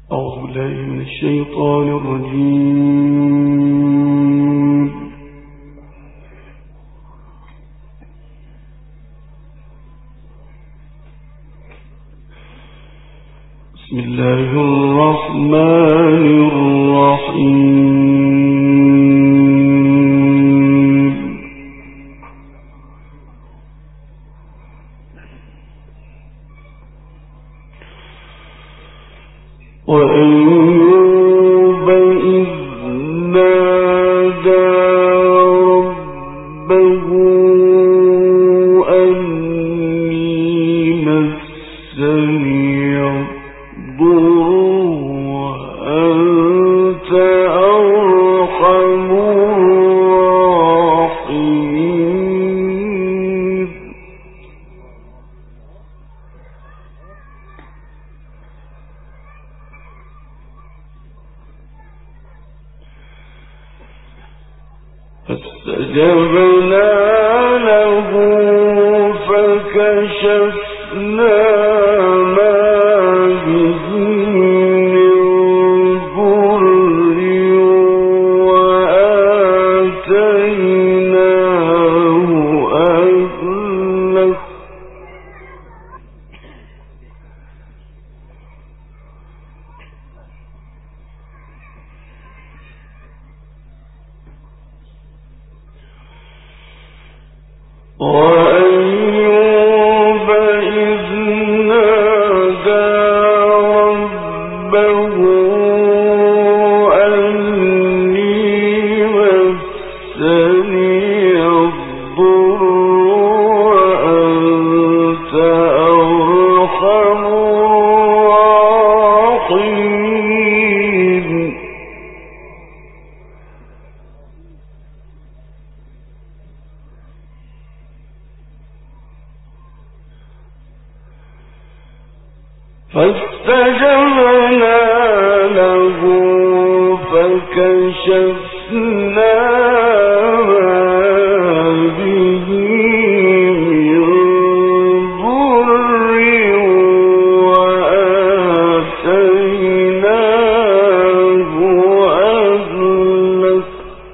أعوذ بالله من الشيطان الرجيم. بسم الله الرحمن الرحيم. وأيوب إذ نادى ربه أني مسني الضر وأنت أرحم الراحمين. فاستجبنا له فكشفنا ما به من ضر وآتيناه أهله وأيوب إذ نادى ربه أني مسني الضر وأنت أرحم الراحمين. فاستجبنا له فكشفنا ما به من ضر وآتيناه أهله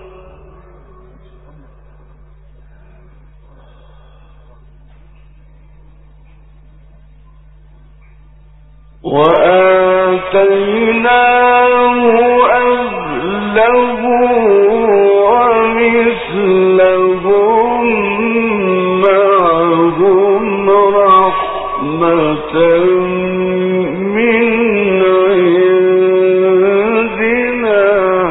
ومثلهم معهم رحمة من عندنا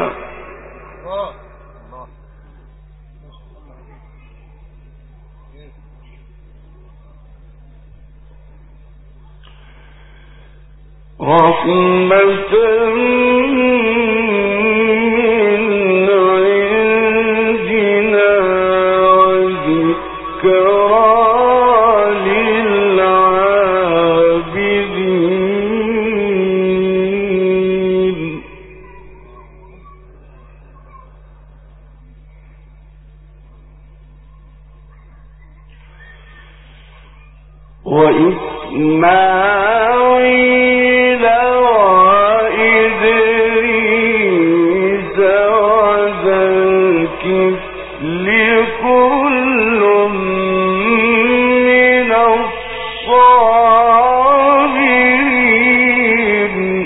رحمة من عندنا وذكرى للعابدين. وإسماعيل وإدريس وذا الكفل كل من الصابرين.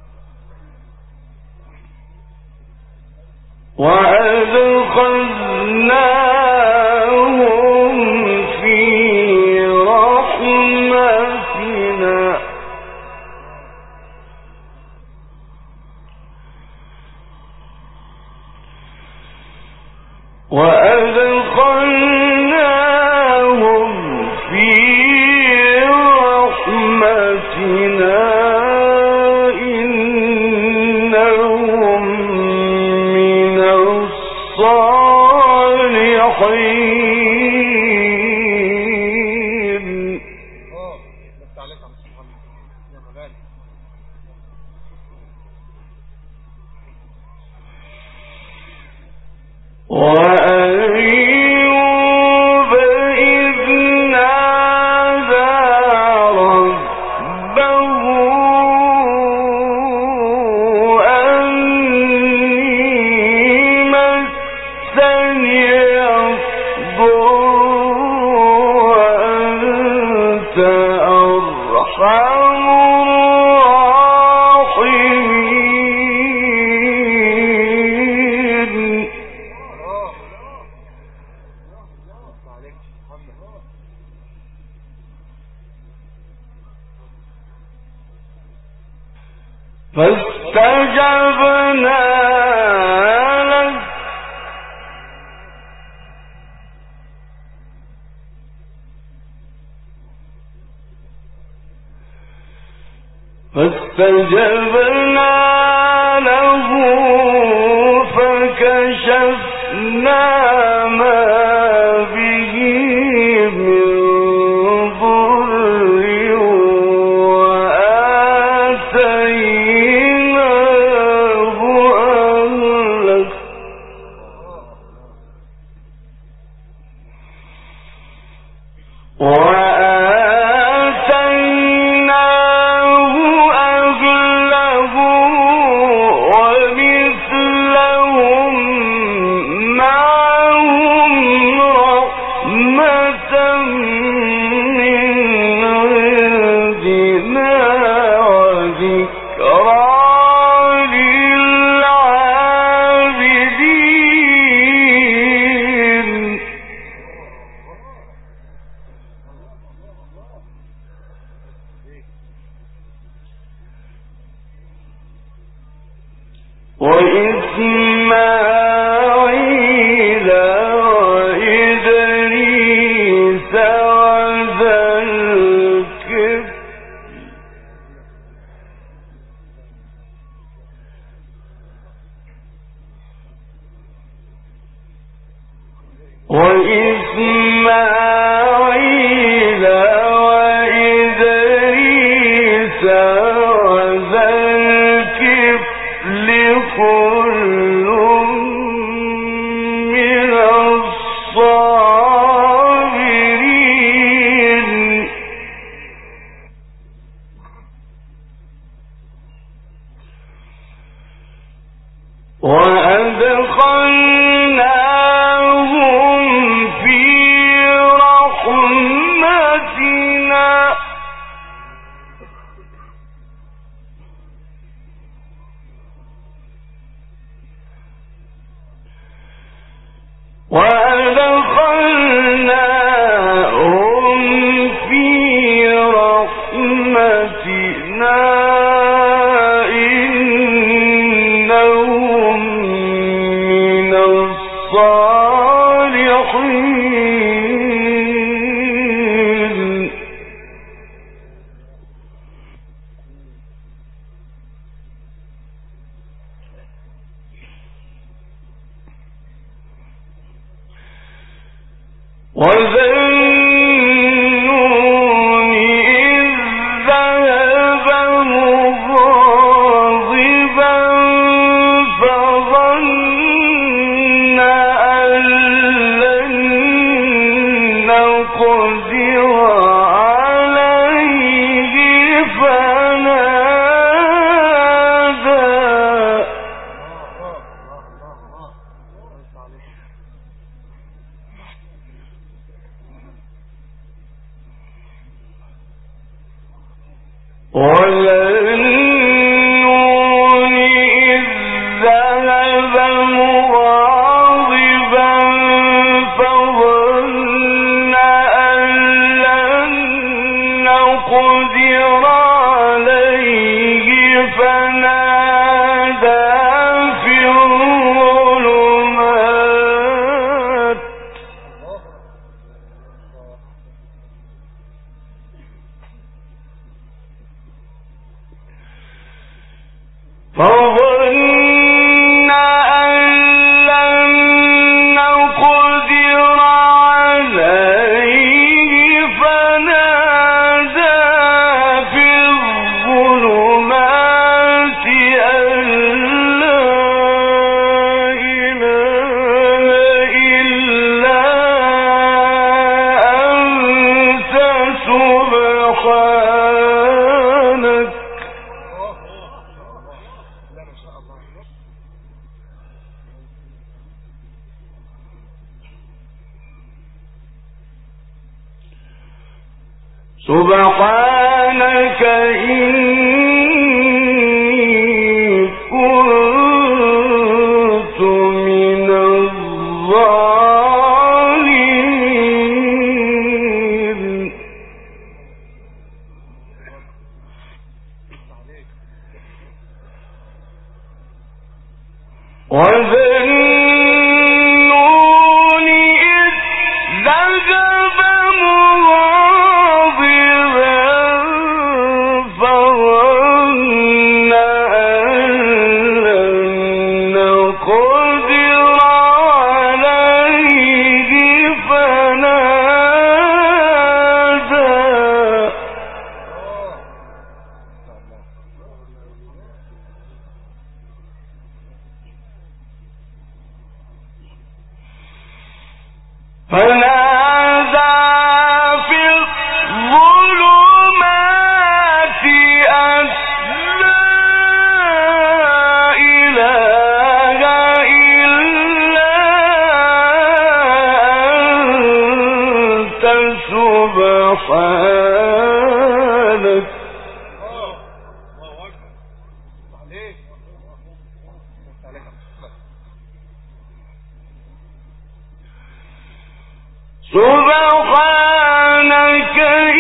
وأدخلناهم فاستجبنا له فكشفنا ما به من ضر وآتيناه أهله ومثلهم معهم رحمة من عندنا وذكرى للعابدين وإسماعيل وإدريس وذا الكفل وإسماعيل وإدريس وذا الكفل كل من الصابرين وأدخلناهم في رحمتنا إنهم من الصالحين وذنون إذ ذهب مغاضبا فظن أن لن نقدر عليه فنادى وذنون إذ ذهب مغاضبا فظن أن لن نقدر عليه فنادى في الظلمات فظن أن لن نقدر عليه فنادى في الظلمات أن لا إله إلا أنت سبحانك سبحانك إني كنت من الظالمين وذنون إذ ذهب مغاضبا فظن أن لن نقدر عليه فنادى في الظلمات أن لا إله إلا أنت سبحانك سبحانك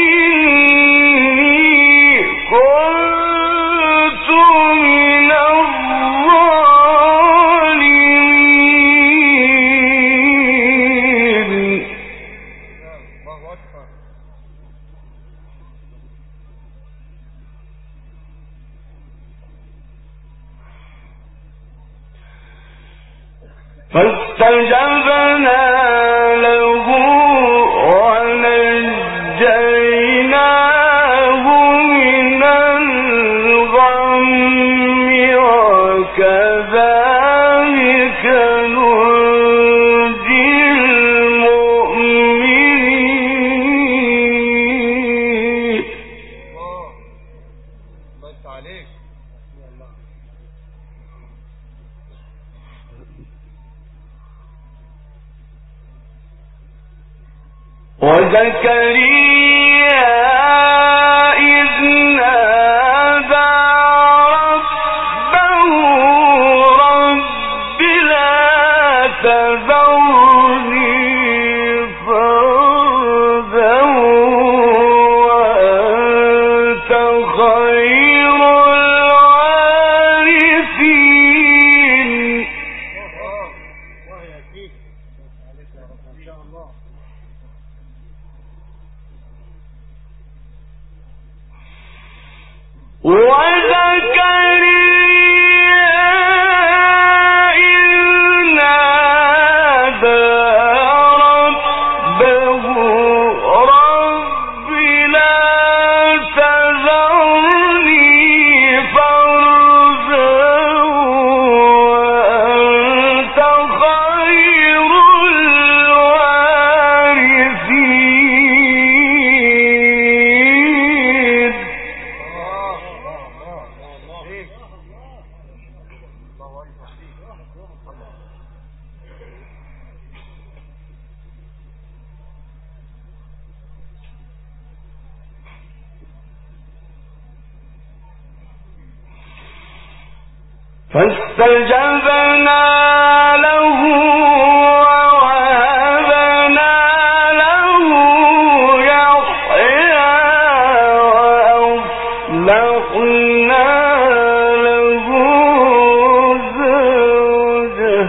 إني كنت من الظالمين فاستجبنا له ونجيناه من الغم وكذلك ننجي المؤمنين. الله عليك. وزكريا إذ نادى ربه رب لا تذرني فردا وأنت خير الوارثين. وزكريا إذ نادى ربه رب لا تذرني فردا وأنت خير الوارثين. فاستجبنا له ووهبنا له يحيى وأصلحنا له زوجه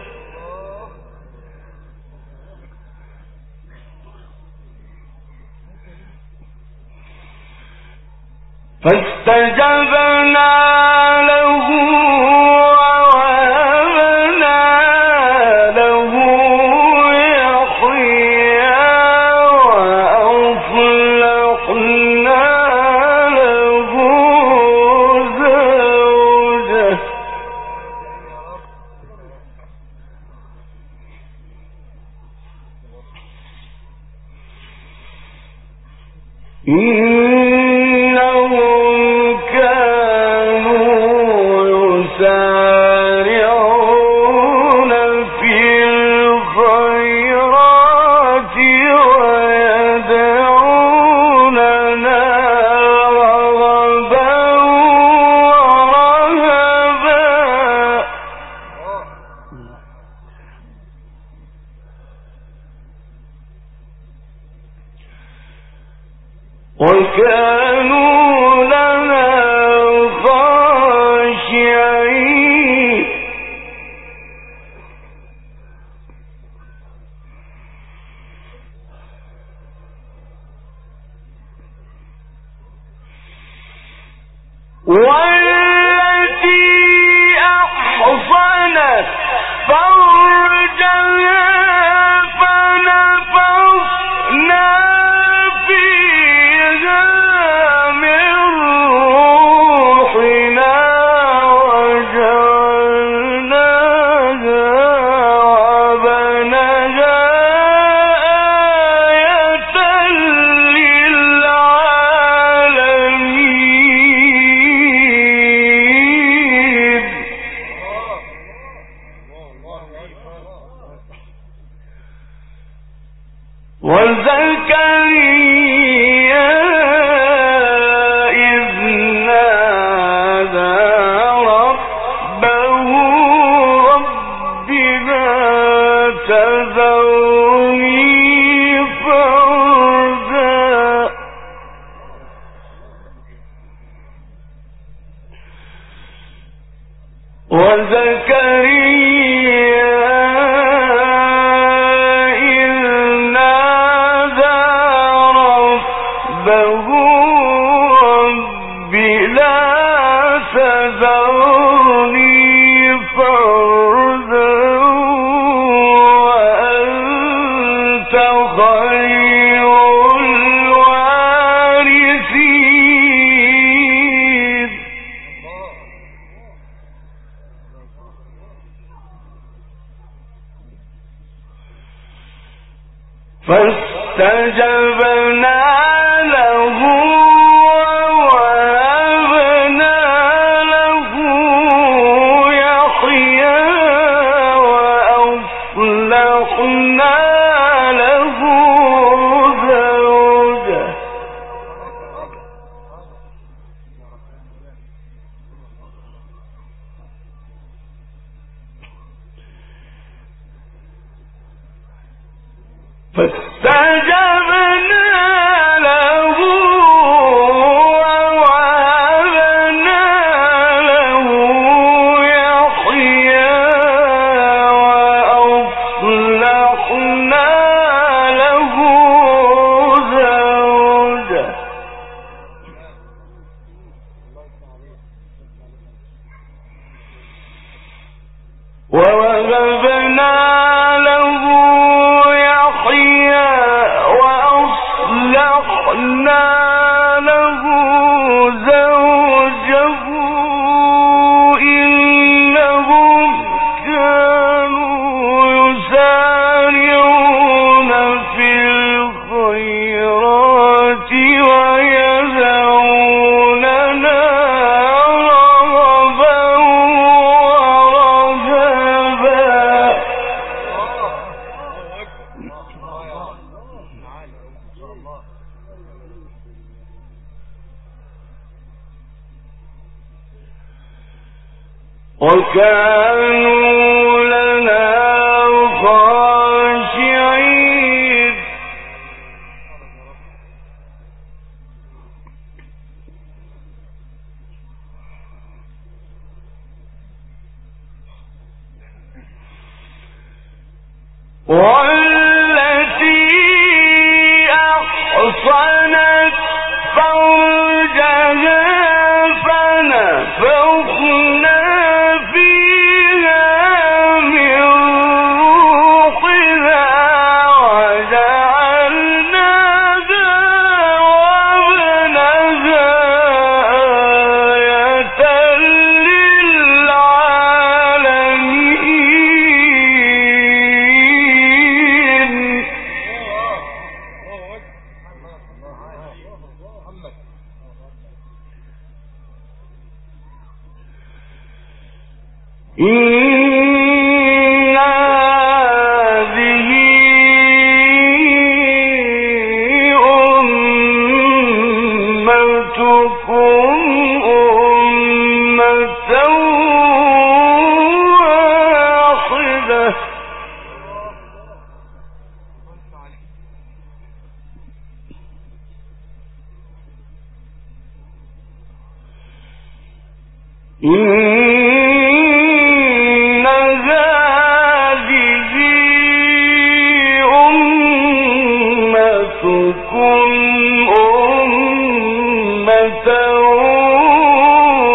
فاستجبنا له ووهبنا له يحيى وأصلحنا له زوجه إنهم كانوا يسارعون في الخيرات ويدعوننا رغبا ورهبا وكانوا لنا خاشعين. والتي أحصنت فرجها فنفخنا فيها من روحنا وجعلناها وبنها آية للعالمين. وزكريا إذ نادى ربه رب لا تذرني فردا وأنت خير الوارثين. فاستجبنا له ووهبنا له يحيى وأصلحنا له زوجه فاستجبنا له ووهبنا له يحيى وأصلحنا له زوجه ووهبنا له يحيى وأصلحنا له زوجه إنهم كانوا يسارعون في الخيرات ويدعوننا رغبا ورهبا. وكانوا لنا خاشعين. والتي أحصنت فرجها فنفخنا فيها من روحنا وجعلناها وابنها آية للعالمين. إن هذه أمتكم أمة واحدة إن هذه أمتكم أمة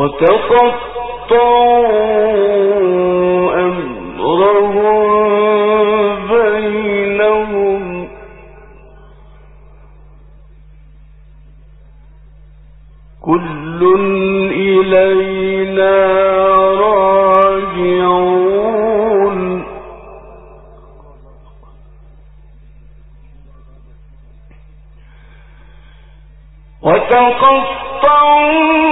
وتقطعوا أمرهم بينهم كل إلينا راجعون وتقطعوا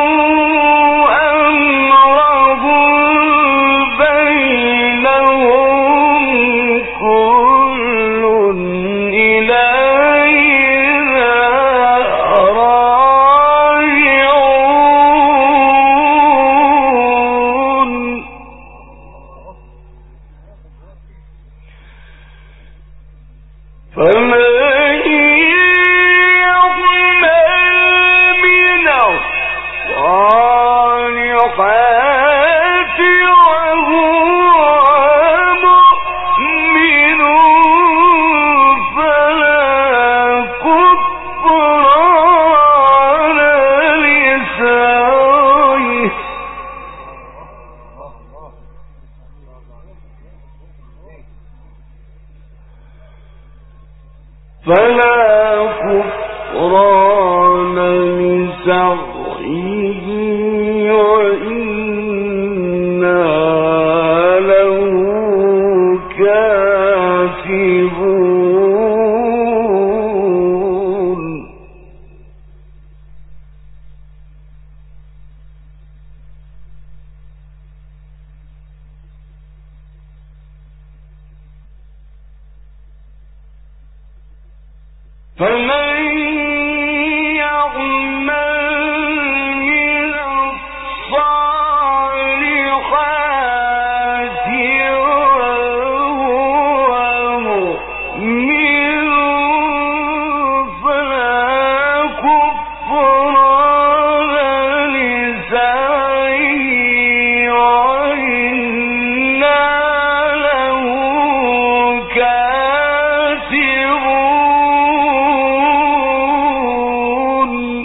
فلا كفران لسعيه وإنا له كاتبون فمن يعمل من الصالحات وهو مؤمن فلا كفران لسعيه وإنا له كاتبون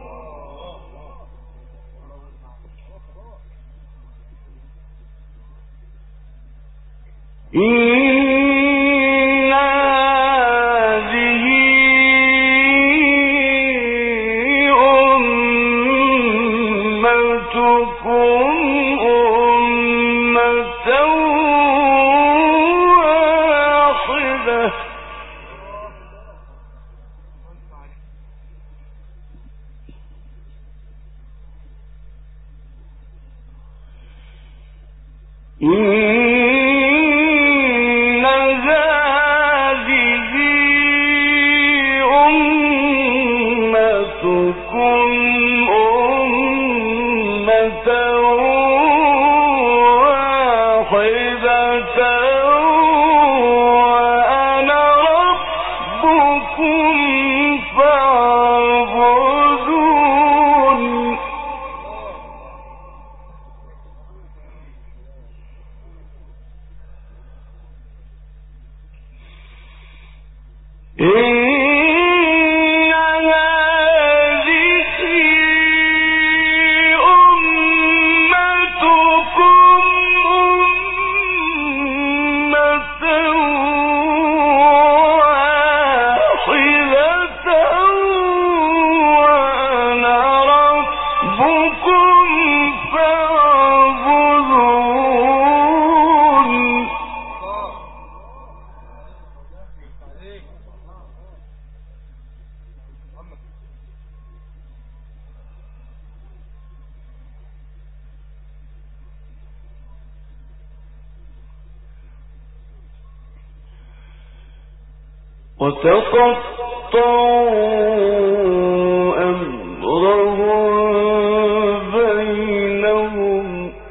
إن هذه أمتكم أمة واحدة إن هذه أمتكم أمة واحدة وأنا ربكم فاعبدون إن هذه أمتكم أمة واحدة وأنا ربكم فاعبدون وتقطعوا أمرهم بينهم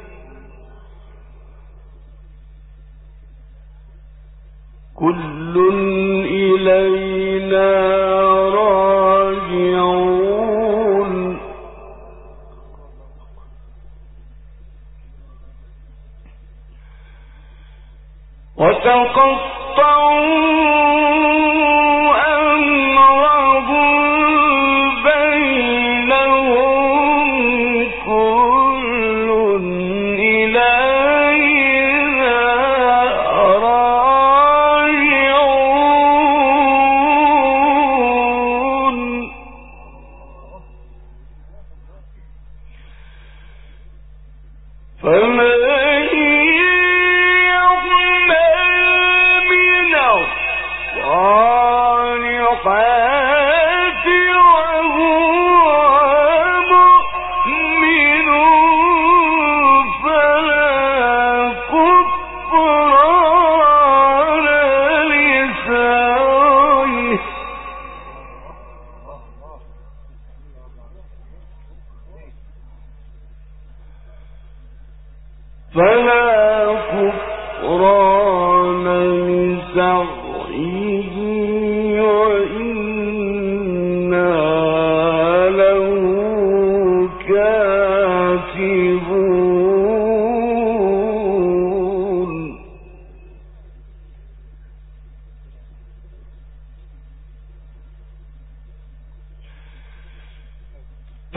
كل إلينا راجعون وتقطعوا أمرهم بينهم كل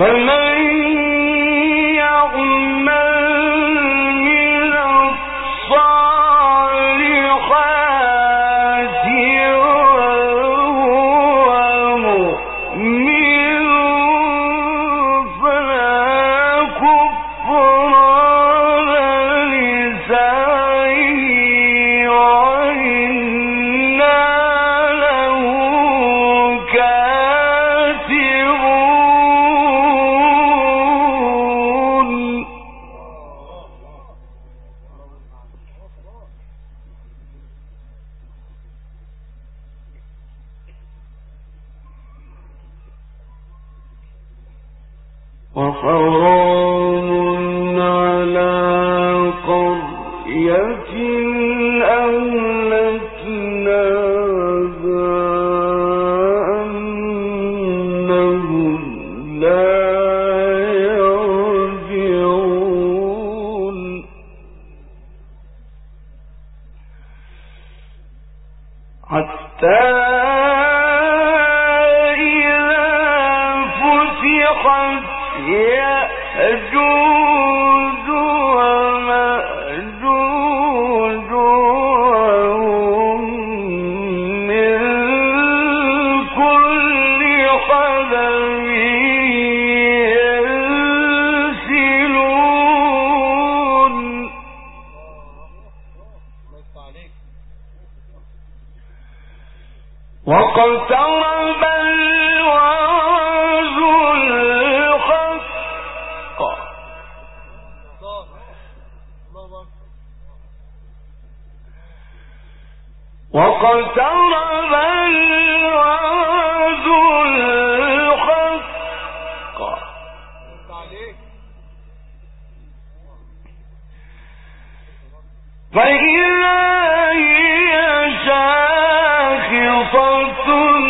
وسلام على قرية أهلكناها أنهم لا يرجعون حتى يأجوج ومأجوج وهم من كل حدب ينسلون واقترب الوعد الحق واقترب الوعد الحق فإذا هي شاخصة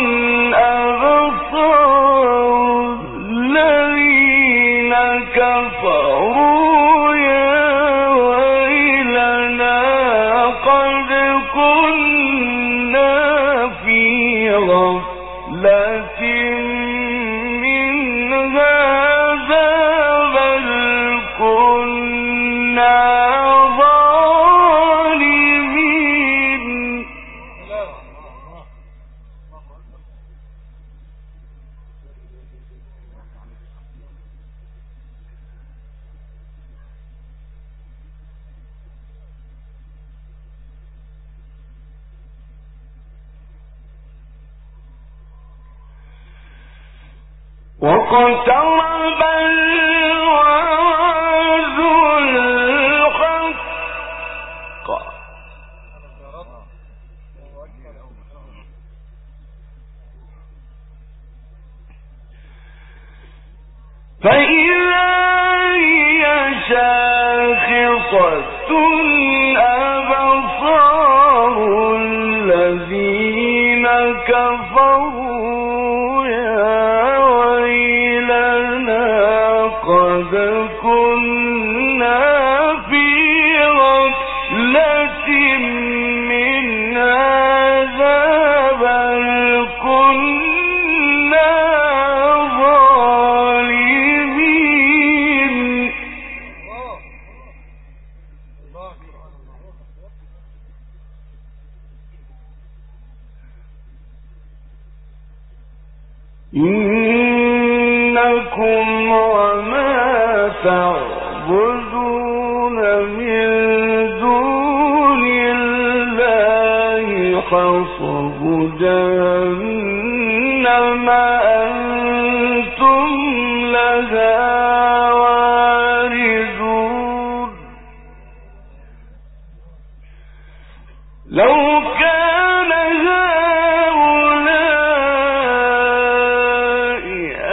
أبصار الذين كفروا يا ويلنا قد كنا في غفلة من هذا بل كنا ظالمين واقترب الوعد الحق فإذا هي شاخصة أبصار الذين كفروا يا ويلنا قد كنا في غفلة من هذا بل كنا ظالمين إنكم وما تعبدون من دون الله حصب جهنم أنتم لها واردون لو كان هؤلاء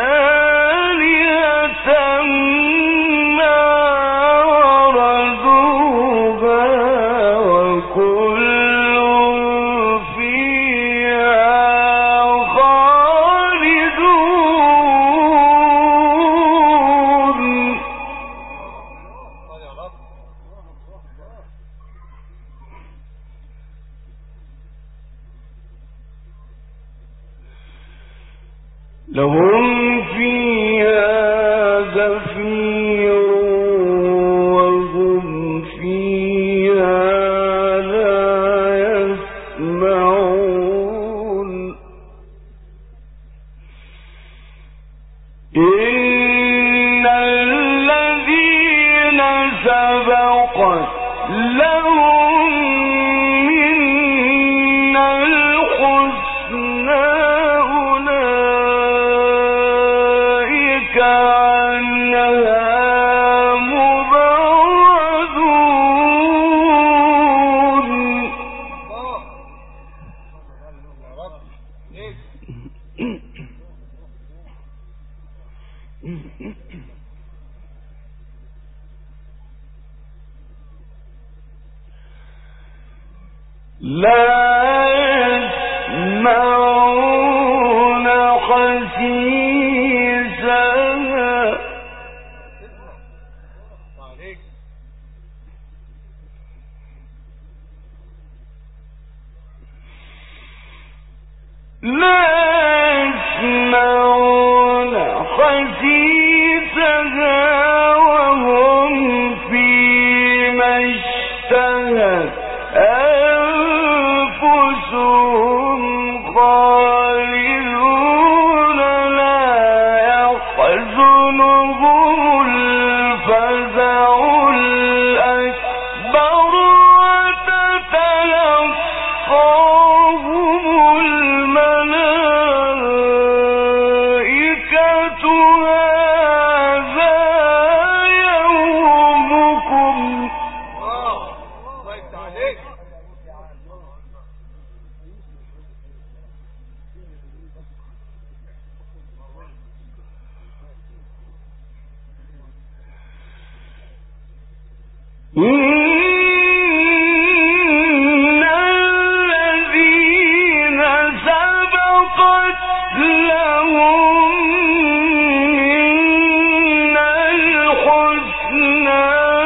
آلهة ما وردوها وكل فيها خالدون لهم فيها لا يسمعون حسيسها لا يسمعون حسيسها وهم فيما اشتهت أنفسهم خالدون لا يحزنهم الفزع الأكبر وتتلقاهم الملائكة هذا يومكم إن الذين سبقت لهم منا الحسنى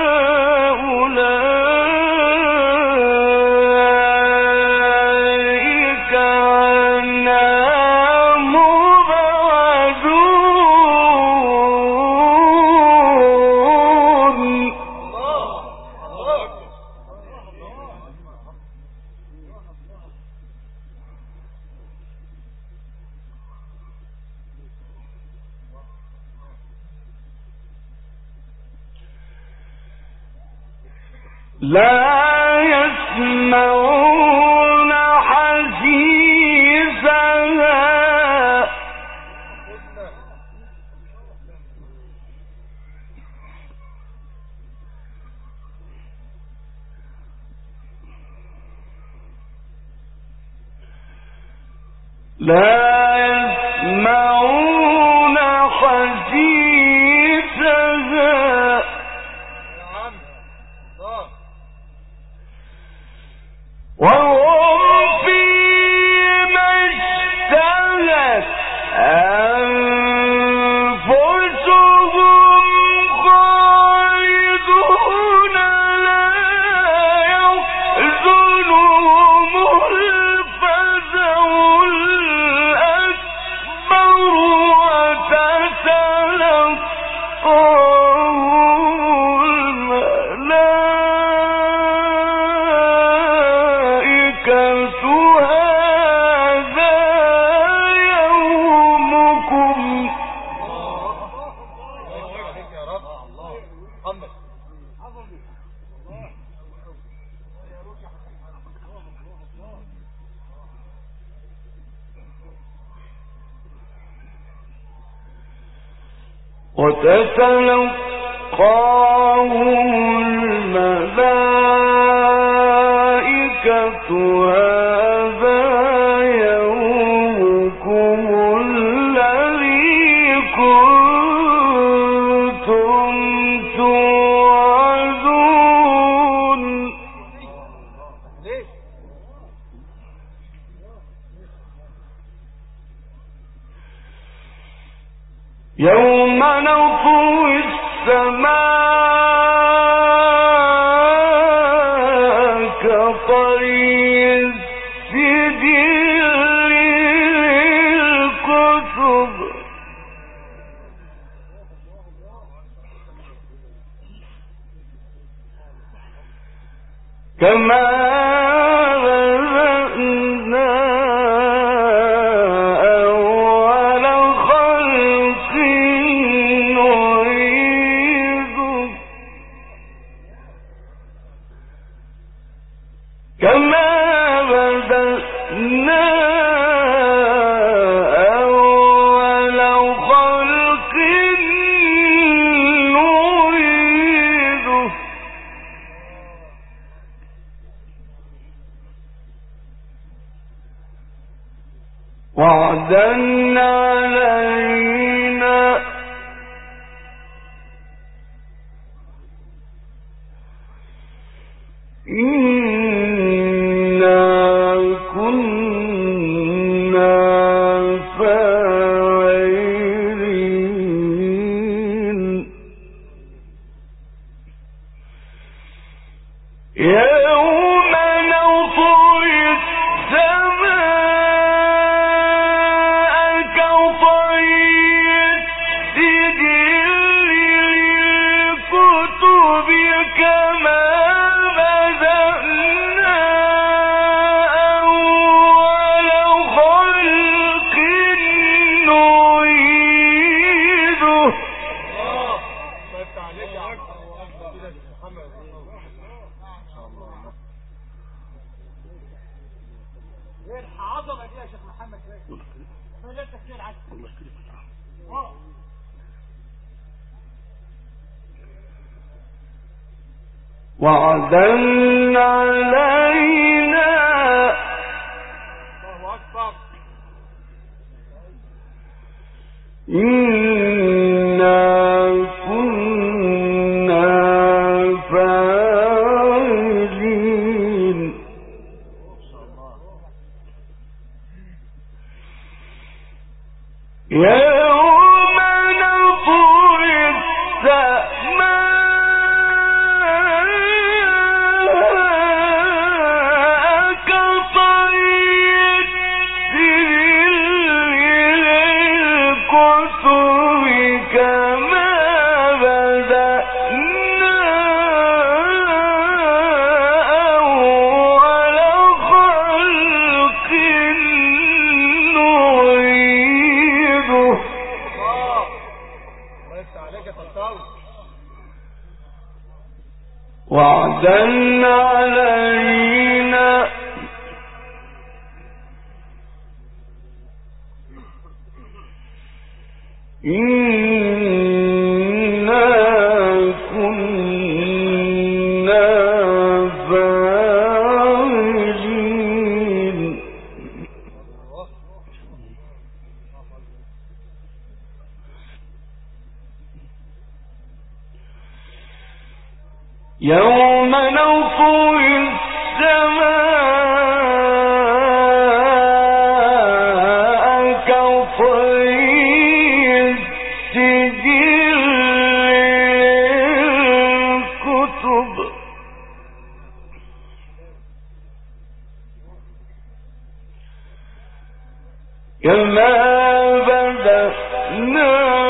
أولئك عنها مبعدون لا يسمعون حسيسها لا يسمعون حسيسها وهم فيما اشتهت أنفسهم خالدون لا يحزنهم الفزع الأكبر وتتلقاهم الملائكة هذا يومكم وتتلقاهم الملائكة هذا يومكم الذي كنتم توعدون يوم نطوي السماء كطي السجل للكتب كما بدأنا أول خلق نعيده كما بدأنا أول خلق نعيده وعدا علينا إنا وعدا علينا إنا كنا فاعلين يوم نطوي السماء وعدا علينا إنا كنا فاعلين يوم نطوي السماء كطي السجل للكتب كما بدأنا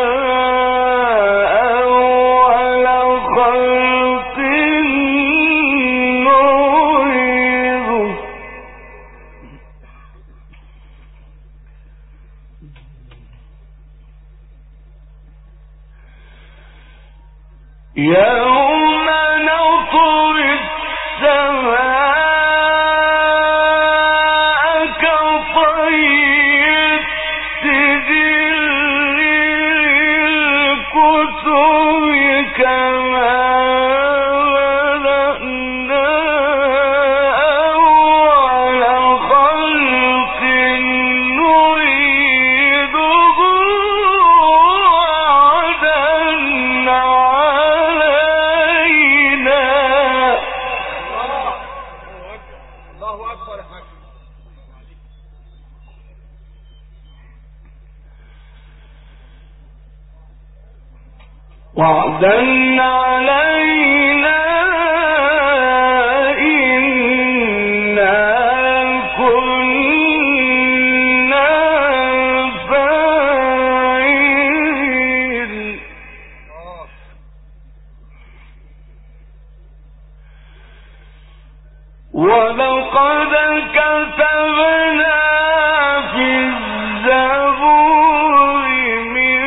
يوم نطوي السماء كطي السجل للكتب كما بدأنا أول خلق نعيده وعدا علينا إنا كنا فاعلين ولقد كتبنا في الزبور من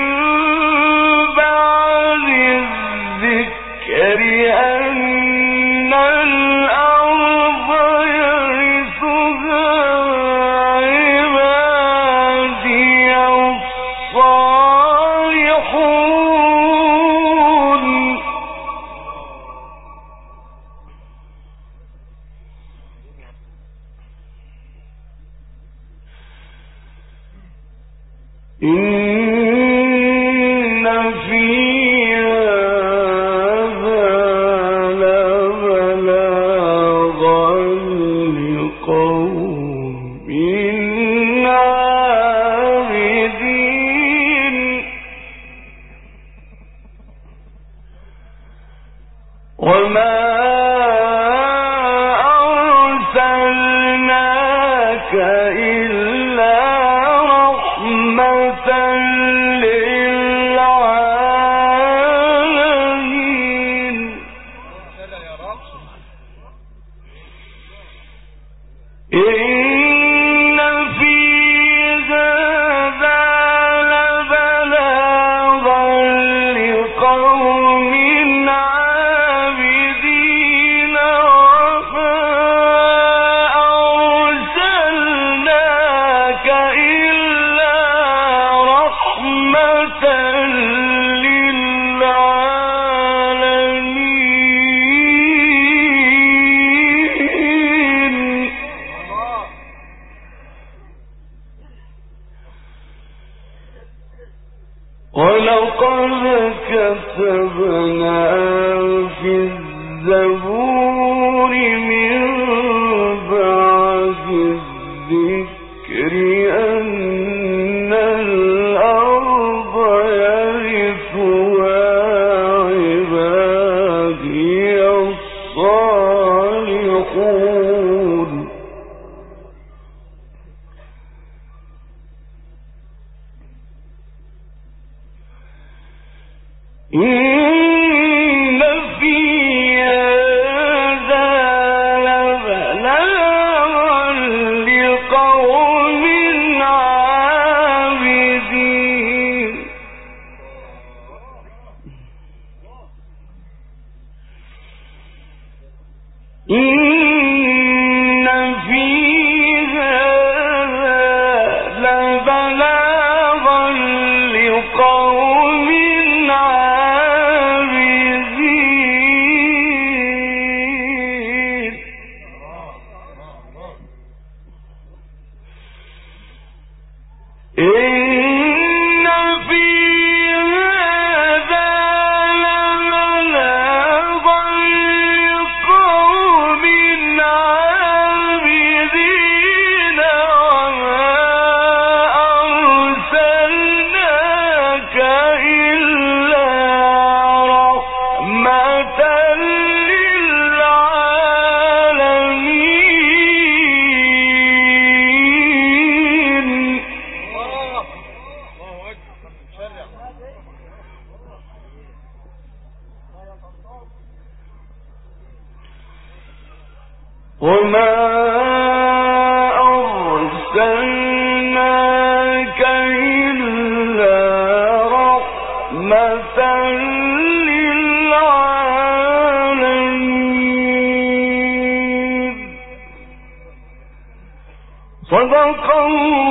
بعد الذكر أن الأرض يرثها عبادي الصالحون إن في هذا لبلاغا لقوم عابدين وما إلا رحمة للعالمين. إن في هذا لبلاغا لقوم عابدين وما أرسلناك إلا رحمة للعالمين. ولقد كتبنا في الزبور من بعد الذكر أن الأرض يرثها عبادي الصالحون. إن في هذا لبلاغا لقوم عابدين. إن في هذا لبلاغا لقوم عابدين. إن في هذا لبلاغا لقوم عابدين وما أرسلناك إلا رحمة للعالمين. وما أرسلناك إلا رحمة للعالمين. صدق الله